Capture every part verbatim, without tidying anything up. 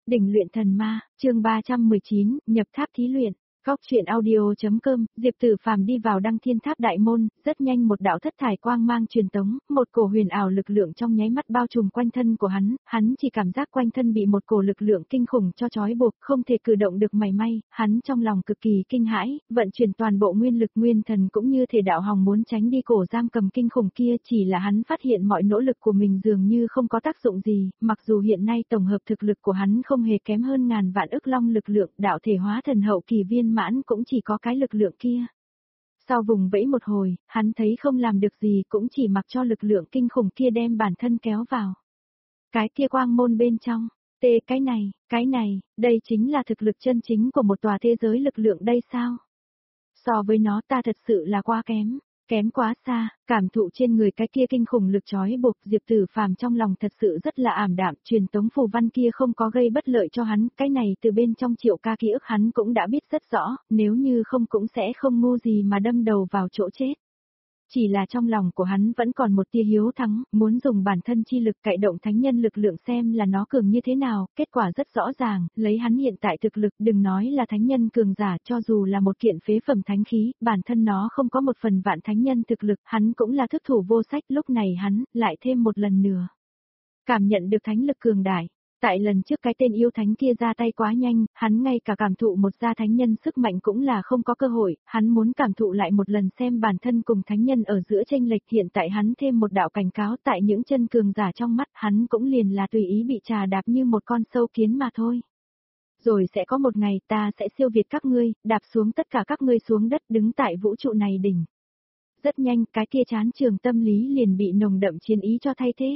Đỉnh luyện thần ma, chương ba trăm mười chín, nhập tháp thí luyện. Góc truyện audio.com, Diệp Tử Phàm đi vào Đăng Thiên Tháp đại môn, rất nhanh một đạo thất thải quang mang truyền tống, một cổ huyền ảo lực lượng trong nháy mắt bao trùm quanh thân của hắn, hắn chỉ cảm giác quanh thân bị một cổ lực lượng kinh khủng cho trói buộc, không thể cử động được mảy may, hắn trong lòng cực kỳ kinh hãi, vận chuyển toàn bộ nguyên lực nguyên thần cũng như thể đạo hòng muốn tránh đi cổ giam cầm kinh khủng kia, chỉ là hắn phát hiện mọi nỗ lực của mình dường như không có tác dụng gì, mặc dù hiện nay tổng hợp thực lực của hắn không hề kém hơn ngàn vạn ức long lực lượng, đạo thể hóa thần hậu kỳ viên mãn cũng chỉ có cái lực lượng kia. Sau vùng vẫy một hồi, hắn thấy không làm được gì cũng chỉ mặc cho lực lượng kinh khủng kia đem bản thân kéo vào. Cái kia quang môn bên trong, tê cái này, cái này, đây chính là thực lực chân chính của một tòa thế giới lực lượng đây sao? So với nó ta thật sự là quá kém. Kém quá xa, cảm thụ trên người cái kia kinh khủng lực trói buộc, Diệp Tử Phàm trong lòng thật sự rất là ảm đạm, truyền tống phù văn kia không có gây bất lợi cho hắn, cái này từ bên trong Triệu Ca ký ức hắn cũng đã biết rất rõ, nếu như không cũng sẽ không ngu gì mà đâm đầu vào chỗ chết. Chỉ là trong lòng của hắn vẫn còn một tia hiếu thắng, muốn dùng bản thân chi lực cậy động thánh nhân lực lượng xem là nó cường như thế nào, kết quả rất rõ ràng, lấy hắn hiện tại thực lực đừng nói là thánh nhân cường giả cho dù là một kiện phế phẩm thánh khí, bản thân nó không có một phần vạn thánh nhân thực lực, hắn cũng là thức thủ vô sách, lúc này hắn, lại thêm một lần nữa. Cảm nhận được thánh lực cường đại. Tại lần trước cái tên yêu thánh kia ra tay quá nhanh, hắn ngay cả cảm thụ một gia thánh nhân sức mạnh cũng là không có cơ hội, hắn muốn cảm thụ lại một lần xem bản thân cùng thánh nhân ở giữa chênh lệch, hiện tại hắn thêm một đạo cảnh cáo tại những chân cường giả trong mắt, hắn cũng liền là tùy ý bị trà đạp như một con sâu kiến mà thôi. Rồi sẽ có một ngày ta sẽ siêu việt các ngươi, đạp xuống tất cả các ngươi xuống đất đứng tại vũ trụ này đỉnh. Rất nhanh cái kia chán trường tâm lý liền bị nồng đậm chiến ý cho thay thế.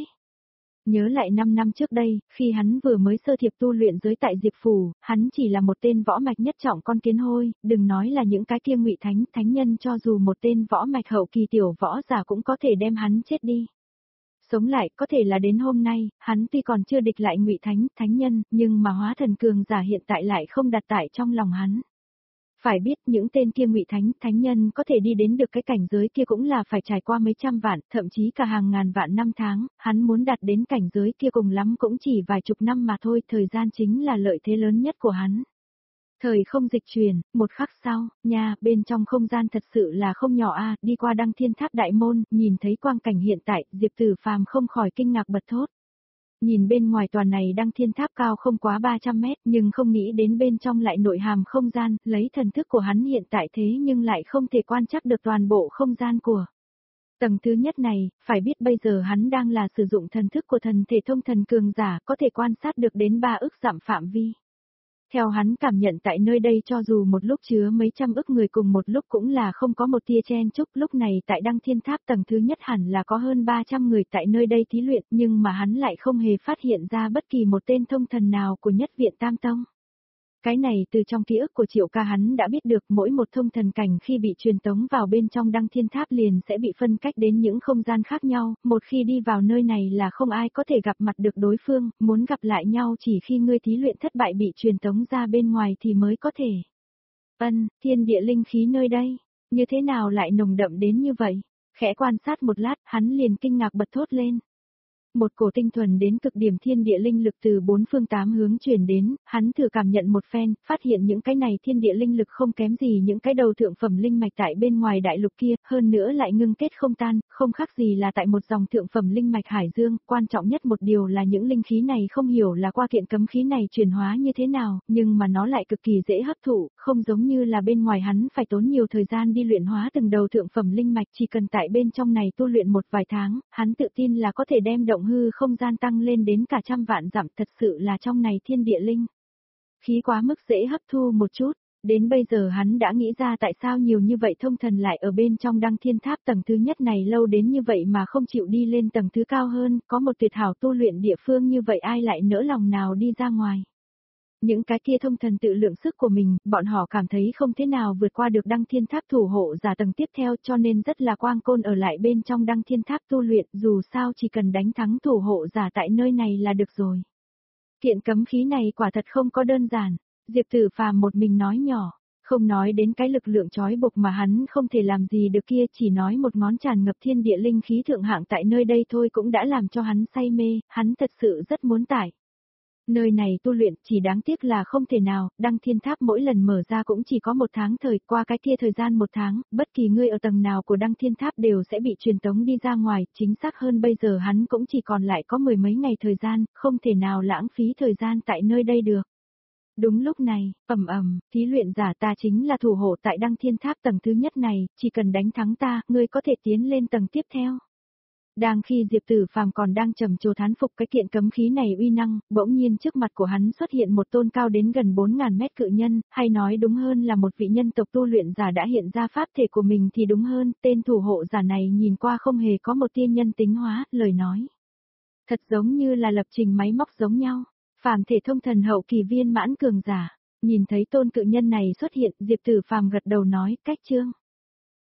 Nhớ lại năm năm trước đây, khi hắn vừa mới sơ thiệp tu luyện giới tại Diệp Phủ, hắn chỉ là một tên võ mạch nhất trọng con kiến hôi, đừng nói là những cái kia ngụy thánh, thánh nhân cho dù một tên võ mạch hậu kỳ tiểu võ giả cũng có thể đem hắn chết đi. Sống lại, có thể là đến hôm nay, hắn tuy còn chưa địch lại ngụy thánh, thánh nhân, nhưng mà hóa thần cường giả hiện tại lại không đặt tại trong lòng hắn. Phải biết những tên kia ngụy thánh, thánh nhân có thể đi đến được cái cảnh giới kia cũng là phải trải qua mấy trăm vạn, thậm chí cả hàng ngàn vạn năm tháng, hắn muốn đạt đến cảnh giới kia cùng lắm cũng chỉ vài chục năm mà thôi, thời gian chính là lợi thế lớn nhất của hắn. Thời không dịch chuyển, một khắc sau, nha, bên trong không gian thật sự là không nhỏ a, đi qua Đăng Thiên Tháp đại môn, nhìn thấy quang cảnh hiện tại, Diệp Tử Phàm không khỏi kinh ngạc bật thốt. Nhìn bên ngoài tòa này Đăng Thiên Tháp cao không quá ba trăm mét, nhưng không nghĩ đến bên trong lại nội hàm không gian, lấy thần thức của hắn hiện tại thế nhưng lại không thể quan trắc được toàn bộ không gian của. Tầng thứ nhất này, phải biết bây giờ hắn đang là sử dụng thần thức của thần thể thông thần cường giả, có thể quan sát được đến ba ức dặm phạm vi. Theo hắn cảm nhận tại nơi đây cho dù một lúc chứa mấy trăm ức người cùng một lúc cũng là không có một tia chen chúc, lúc này tại Đăng Thiên Tháp tầng thứ nhất hẳn là có hơn ba trăm người tại nơi đây thí luyện, nhưng mà hắn lại không hề phát hiện ra bất kỳ một tên thông thần nào của nhất viện Tam Tông. Cái này từ trong ký ức của Triệu Ca hắn đã biết được mỗi một thông thần cảnh khi bị truyền tống vào bên trong Đăng Thiên Tháp liền sẽ bị phân cách đến những không gian khác nhau, một khi đi vào nơi này là không ai có thể gặp mặt được đối phương, muốn gặp lại nhau chỉ khi ngươi thí luyện thất bại bị truyền tống ra bên ngoài thì mới có thể. Ân, thiên địa linh khí nơi đây, như thế nào lại nồng đậm đến như vậy? Khẽ quan sát một lát, hắn liền kinh ngạc bật thốt lên. Một cổ tinh thuần đến cực điểm thiên địa linh lực từ bốn phương tám hướng truyền đến, hắn thử cảm nhận một phen, phát hiện những cái này thiên địa linh lực không kém gì những cái đầu thượng phẩm linh mạch tại bên ngoài đại lục kia, hơn nữa lại ngưng kết không tan, không khác gì là tại một dòng thượng phẩm linh mạch hải dương, quan trọng nhất một điều là những linh khí này không hiểu là qua kiện cấm khí này chuyển hóa như thế nào, nhưng mà nó lại cực kỳ dễ hấp thụ, không giống như là bên ngoài hắn phải tốn nhiều thời gian đi luyện hóa từng đầu thượng phẩm linh mạch, chỉ cần tại bên trong này tu luyện một vài tháng, hắn tự tin là có thể đem động hư không gian tăng lên đến cả trăm vạn dặm, thật sự là trong này thiên địa linh khí quá mức dễ hấp thu một chút. Đến bây giờ hắn đã nghĩ ra tại sao nhiều như vậy thông thần lại ở bên trong Đăng Thiên Tháp tầng thứ nhất này lâu đến như vậy mà không chịu đi lên tầng thứ cao hơn, có một tuyệt hảo tu luyện địa phương như vậy ai lại nỡ lòng nào đi ra ngoài. Những cái kia thông thần tự lượng sức của mình, bọn họ cảm thấy không thế nào vượt qua được Đăng Thiên Tháp thủ hộ giả tầng tiếp theo cho nên rất là quang côn ở lại bên trong Đăng Thiên Tháp tu luyện, dù sao chỉ cần đánh thắng thủ hộ giả tại nơi này là được rồi. Kiện cấm khí này quả thật không có đơn giản, Diệp Tử Phàm một mình nói nhỏ, không nói đến cái lực lượng trói buộc mà hắn không thể làm gì được kia, chỉ nói một ngón tràn ngập thiên địa linh khí thượng hạng tại nơi đây thôi cũng đã làm cho hắn say mê, hắn thật sự rất muốn tải. Nơi này tu luyện chỉ đáng tiếc là không thể nào, đăng thiên tháp mỗi lần mở ra cũng chỉ có một tháng thời, qua cái kia thời gian một tháng, bất kỳ ngươi ở tầng nào của đăng thiên tháp đều sẽ bị truyền tống đi ra ngoài, chính xác hơn bây giờ hắn cũng chỉ còn lại có mười mấy ngày thời gian, không thể nào lãng phí thời gian tại nơi đây được. Đúng lúc này, ầm ầm, thí luyện giả ta chính là thủ hộ tại đăng thiên tháp tầng thứ nhất này, chỉ cần đánh thắng ta, ngươi có thể tiến lên tầng tiếp theo. Đang khi Diệp Tử Phàm còn đang trầm trồ thán phục cái kiện cấm khí này uy năng, bỗng nhiên trước mặt của hắn xuất hiện một tôn cao đến gần bốn ngàn mét cự nhân, hay nói đúng hơn là một vị nhân tộc tu luyện giả đã hiện ra pháp thể của mình thì đúng hơn, tên thủ hộ giả này nhìn qua không hề có một tia nhân tính hóa, lời nói. Thật giống như là lập trình máy móc giống nhau, phàm thể thông thần hậu kỳ viên mãn cường giả, nhìn thấy tôn cự nhân này xuất hiện, Diệp Tử Phàm gật đầu nói, cách chương.